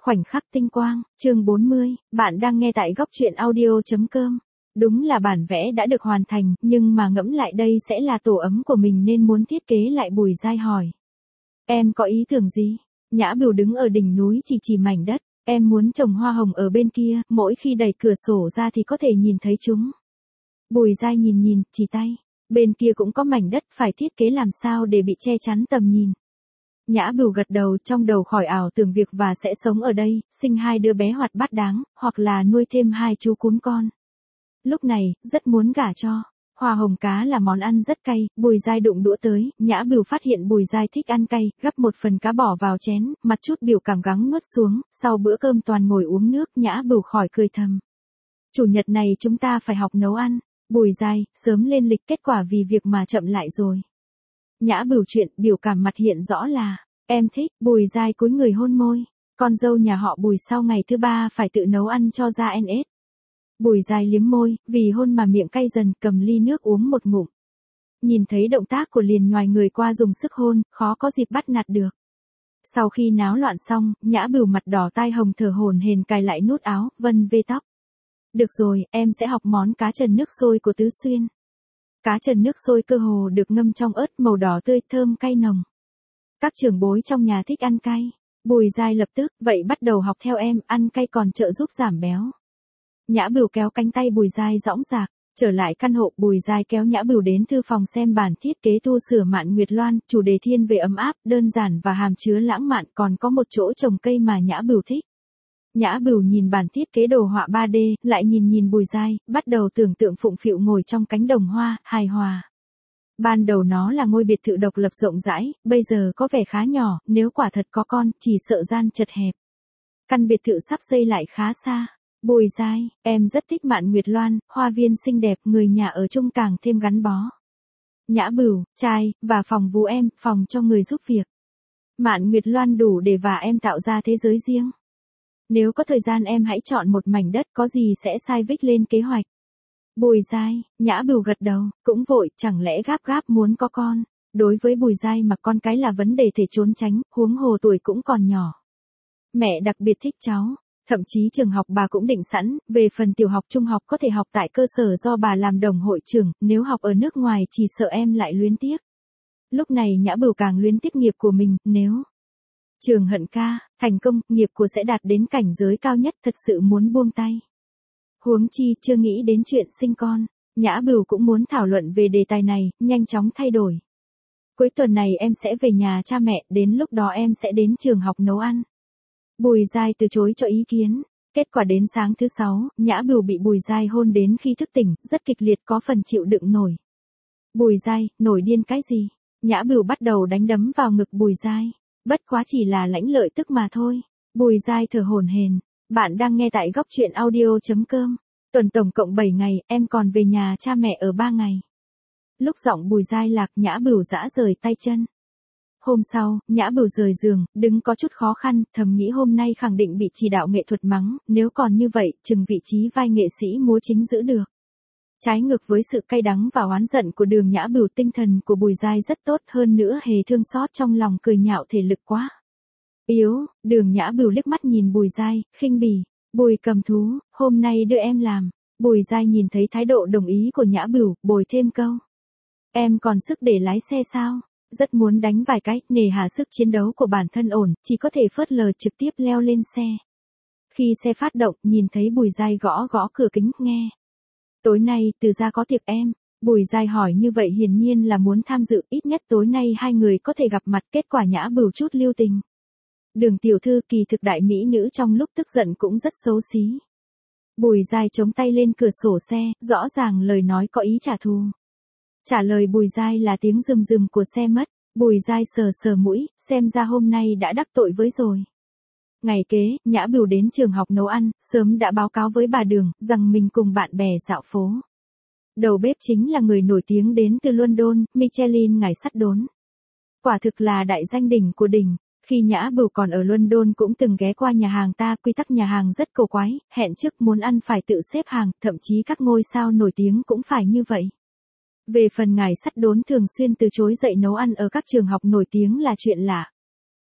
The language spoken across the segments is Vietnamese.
Khoảnh khắc tinh quang, chương 40, bạn đang nghe tại góc truyện audio.com. Đúng là bản vẽ đã được hoàn thành, nhưng mà ngẫm lại đây sẽ là tổ ấm của mình nên muốn thiết kế lại. Bùi Giai hỏi. Em có ý tưởng gì? Nhã Bửu đứng ở đỉnh núi chỉ mảnh đất. Em muốn trồng hoa hồng ở bên kia, mỗi khi đẩy cửa sổ ra thì có thể nhìn thấy chúng. Bùi Giai nhìn, chỉ tay. Bên kia cũng có mảnh đất, phải thiết kế làm sao để bị che chắn tầm nhìn. Nhã Bửu gật đầu, trong đầu khỏi ảo tưởng việc và sẽ sống ở đây, sinh 2 đứa bé hoạt bát đáng, hoặc là nuôi thêm 2 chú cún con. Lúc này, rất muốn gả cho. Hoa hồng cá là món ăn rất cay, Bùi Giai đụng đũa tới, Nhã Bửu phát hiện Bùi Giai thích ăn cay, gắp một phần cá bỏ vào chén, mặt chút biểu cảm gắng nuốt xuống, sau bữa cơm toàn ngồi uống nước, Nhã Bửu khỏi cười thầm. Chủ nhật này chúng ta phải học nấu ăn. Bùi Giai, sớm lên lịch, kết quả vì việc mà chậm lại rồi. Nhã Bửu chuyện, biểu cảm mặt hiện rõ là, em thích. Bùi Giai cúi người hôn môi. Con dâu nhà họ Bùi sau ngày thứ 3 phải tự nấu ăn cho ra NS. Bùi Giai liếm môi, vì hôn mà miệng cay dần, cầm ly nước uống một ngụm. Nhìn thấy động tác của liền nhoài người qua dùng sức hôn, khó có dịp bắt nạt được. Sau khi náo loạn xong, Nhã Bửu mặt đỏ tai hồng thở hổn hển cài lại nút áo, vân vê tóc. Được rồi, em sẽ học món cá trần nước sôi của Tứ Xuyên. Cá trần nước sôi cơ hồ được ngâm trong ớt màu đỏ tươi, thơm cay nồng. Các trưởng bối trong nhà thích ăn cay. Bùi Giai lập tức, vậy bắt đầu học theo em, ăn cay còn trợ giúp giảm béo. Nhã Bửu kéo cánh tay Bùi Giai dõng dạc. Trở lại căn hộ, Bùi Giai kéo Nhã Bửu đến thư phòng xem bản thiết kế tu sửa Mạn Nguyệt Loan, chủ đề thiên về ấm áp, đơn giản và hàm chứa lãng mạn, còn có một chỗ trồng cây mà Nhã Bửu thích. Nhã Bửu nhìn bản thiết kế đồ họa 3D, lại nhìn Bùi Giai, bắt đầu tưởng tượng phụng phịu ngồi trong cánh đồng hoa, hài hòa. Ban đầu nó là ngôi biệt thự độc lập rộng rãi, bây giờ có vẻ khá nhỏ, nếu quả thật có con, chỉ sợ gian chật hẹp. Căn biệt thự sắp xây lại khá xa. Bùi Giai, em rất thích Mạn Nguyệt Loan, hoa viên xinh đẹp, người nhà ở chung càng thêm gắn bó. Nhã Bửu, trai, và phòng vú em, phòng cho người giúp việc. Mạn Nguyệt Loan đủ để và em tạo ra thế giới riêng. Nếu có thời gian em hãy chọn một mảnh đất, có gì sẽ sai vích lên kế hoạch. Bùi Giai, Nhã Bửu gật đầu, cũng vội, chẳng lẽ gáp muốn có con. Đối với Bùi Giai mà con cái là vấn đề thể trốn tránh, huống hồ tuổi cũng còn nhỏ. Mẹ đặc biệt thích cháu, thậm chí trường học bà cũng định sẵn, về phần tiểu học trung học có thể học tại cơ sở do bà làm đồng hội trưởng, nếu học ở nước ngoài chỉ sợ em lại luyến tiếc. Lúc này Nhã Bửu càng luyến tiếc nghiệp của mình, nếu Trường Hận ca, thành công, nghiệp của sẽ đạt đến cảnh giới cao nhất, thật sự muốn buông tay. Huống chi, chưa nghĩ đến chuyện sinh con. Nhã Bửu cũng muốn thảo luận về đề tài này, nhanh chóng thay đổi. Cuối tuần này em sẽ về nhà cha mẹ, đến lúc đó em sẽ đến trường học nấu ăn. Bùi Giai từ chối cho ý kiến. Kết quả đến sáng thứ 6, Nhã Bửu bị Bùi Giai hôn đến khi thức tỉnh, rất kịch liệt, có phần chịu đựng nổi. Bùi Giai, nổi điên cái gì? Nhã Bửu bắt đầu đánh đấm vào ngực Bùi Giai. Bất quá chỉ là lãnh lợi tức mà thôi. Bùi Giai thở hổn hển. Bạn đang nghe tại góc truyện audio.com. Tuần tổng cộng 7 ngày, em còn về nhà cha mẹ ở 3 ngày. Lúc giọng Bùi Giai lạc, Nhã Bửu giã rời tay chân. Hôm sau, Nhã Bửu rời giường, đứng có chút khó khăn, thầm nghĩ hôm nay khẳng định bị chỉ đạo nghệ thuật mắng, nếu còn như vậy, chừng vị trí vai nghệ sĩ múa chính giữ được. Trái ngược với sự cay đắng và oán giận của Đường Nhã Bửu, tinh thần của Bùi Giai rất tốt, hơn nữa hề thương xót trong lòng, cười nhạo thể lực quá yếu. Đường Nhã Bửu liếc mắt nhìn Bùi Giai, khinh bỉ. Bùi cầm thú, hôm nay đưa em làm. Bùi Giai nhìn thấy thái độ đồng ý của Nhã Bửu, bồi thêm câu. Em còn sức để lái xe sao? Rất muốn đánh vài cái, nề hà sức chiến đấu của bản thân ổn, chỉ có thể phớt lờ trực tiếp leo lên xe. Khi xe phát động, nhìn thấy Bùi Giai gõ cửa kính, nghe. Tối nay, Từ gia có tiệc em. Bùi Giai hỏi như vậy hiển nhiên là muốn tham dự, ít nhất tối nay hai người có thể gặp mặt, kết quả Nhã Bửu chút lưu tình. Đường tiểu thư kỳ thực đại mỹ nữ trong lúc tức giận cũng rất xấu xí. Bùi Giai chống tay lên cửa sổ xe, rõ ràng lời nói có ý trả thù. Trả lời Bùi Giai là tiếng rầm của xe mất. Bùi Giai sờ mũi, xem ra hôm nay đã đắc tội với rồi. Ngày kế, Nhã Bửu đến trường học nấu ăn, sớm đã báo cáo với bà Đường, rằng mình cùng bạn bè dạo phố. Đầu bếp chính là người nổi tiếng đến từ London, Michelin ngải sắt đốn. Quả thực là đại danh đỉnh của đỉnh. Khi Nhã Bửu còn ở London cũng từng ghé qua nhà hàng ta, quy tắc nhà hàng rất cổ quái, hẹn trước muốn ăn phải tự xếp hàng, thậm chí các ngôi sao nổi tiếng cũng phải như vậy. Về phần ngải sắt đốn thường xuyên từ chối dạy nấu ăn ở các trường học nổi tiếng là chuyện lạ.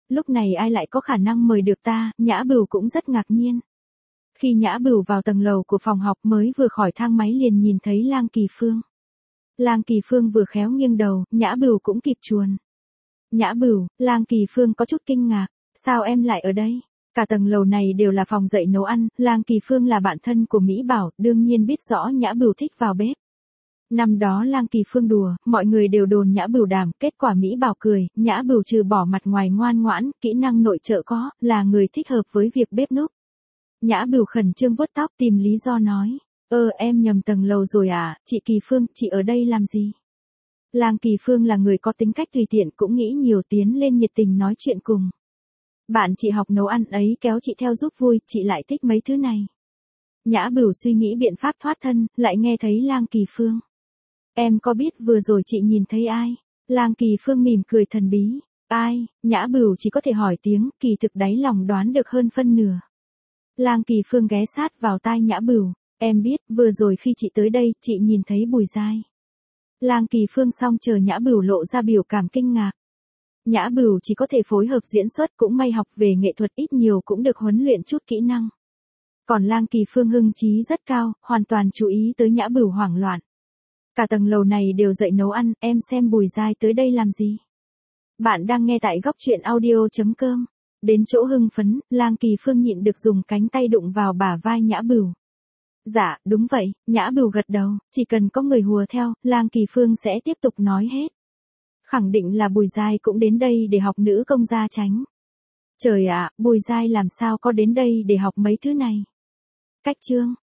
Lúc này ai lại có khả năng mời được ta, Nhã Bửu cũng rất ngạc nhiên. Khi Nhã Bửu vào tầng lầu của phòng học mới vừa khỏi thang máy liền nhìn thấy Lang Kỳ Phương. Lang Kỳ Phương vừa khéo nghiêng đầu, Nhã Bửu cũng kịp chuồn. Nhã Bửu, Lang Kỳ Phương có chút kinh ngạc, sao em lại ở đây? Cả tầng lầu này đều là phòng dạy nấu ăn, Lang Kỳ Phương là bạn thân của Mỹ Bảo, đương nhiên biết rõ Nhã Bửu thích vào bếp. Năm đó Lang Kỳ Phương đùa, mọi người đều đồn Nhã Bửu đảm, kết quả Mỹ Bảo cười, Nhã Bửu trừ bỏ mặt ngoài ngoan ngoãn, kỹ năng nội trợ có, là người thích hợp với việc bếp núc. Nhã Bửu khẩn trương vuốt tóc tìm lý do nói, em nhầm tầng lầu rồi à, chị Kỳ Phương, chị ở đây làm gì? Lang Kỳ Phương là người có tính cách tùy tiện cũng nghĩ nhiều tiến lên nhiệt tình nói chuyện cùng. Bạn chị học nấu ăn ấy kéo chị theo giúp vui, chị lại thích mấy thứ này. Nhã Bửu suy nghĩ biện pháp thoát thân, lại nghe thấy Lang Kỳ Phương. Em có biết vừa rồi chị nhìn thấy ai? Lang Kỳ Phương mỉm cười thần bí. Ai? Nhã Bửu chỉ có thể hỏi tiếng, kỳ thực đáy lòng đoán được hơn phân nửa. Lang Kỳ Phương ghé sát vào tai Nhã Bửu. Em biết, vừa rồi khi chị tới đây, chị nhìn thấy Bùi Giai. Lang Kỳ Phương xong chờ Nhã Bửu lộ ra biểu cảm kinh ngạc. Nhã Bửu chỉ có thể phối hợp diễn xuất, cũng may học về nghệ thuật ít nhiều cũng được huấn luyện chút kỹ năng. Còn Lang Kỳ Phương hưng trí rất cao, hoàn toàn chú ý tới Nhã Bửu hoảng loạn. Cả tầng lầu này đều dạy nấu ăn, em xem Bùi Giai tới đây làm gì? Bạn đang nghe tại góc truyện audio.com. Đến chỗ hưng phấn, Lang Kỳ Phương nhịn được dùng cánh tay đụng vào bả vai Nhã Bửu. Dạ, đúng vậy, Nhã Bửu gật đầu, chỉ cần có người hùa theo, Lang Kỳ Phương sẽ tiếp tục nói hết. Khẳng định là Bùi Giai cũng đến đây để học nữ công gia chánh. Trời ạ, Bùi Giai làm sao có đến đây để học mấy thứ này? Cách chương.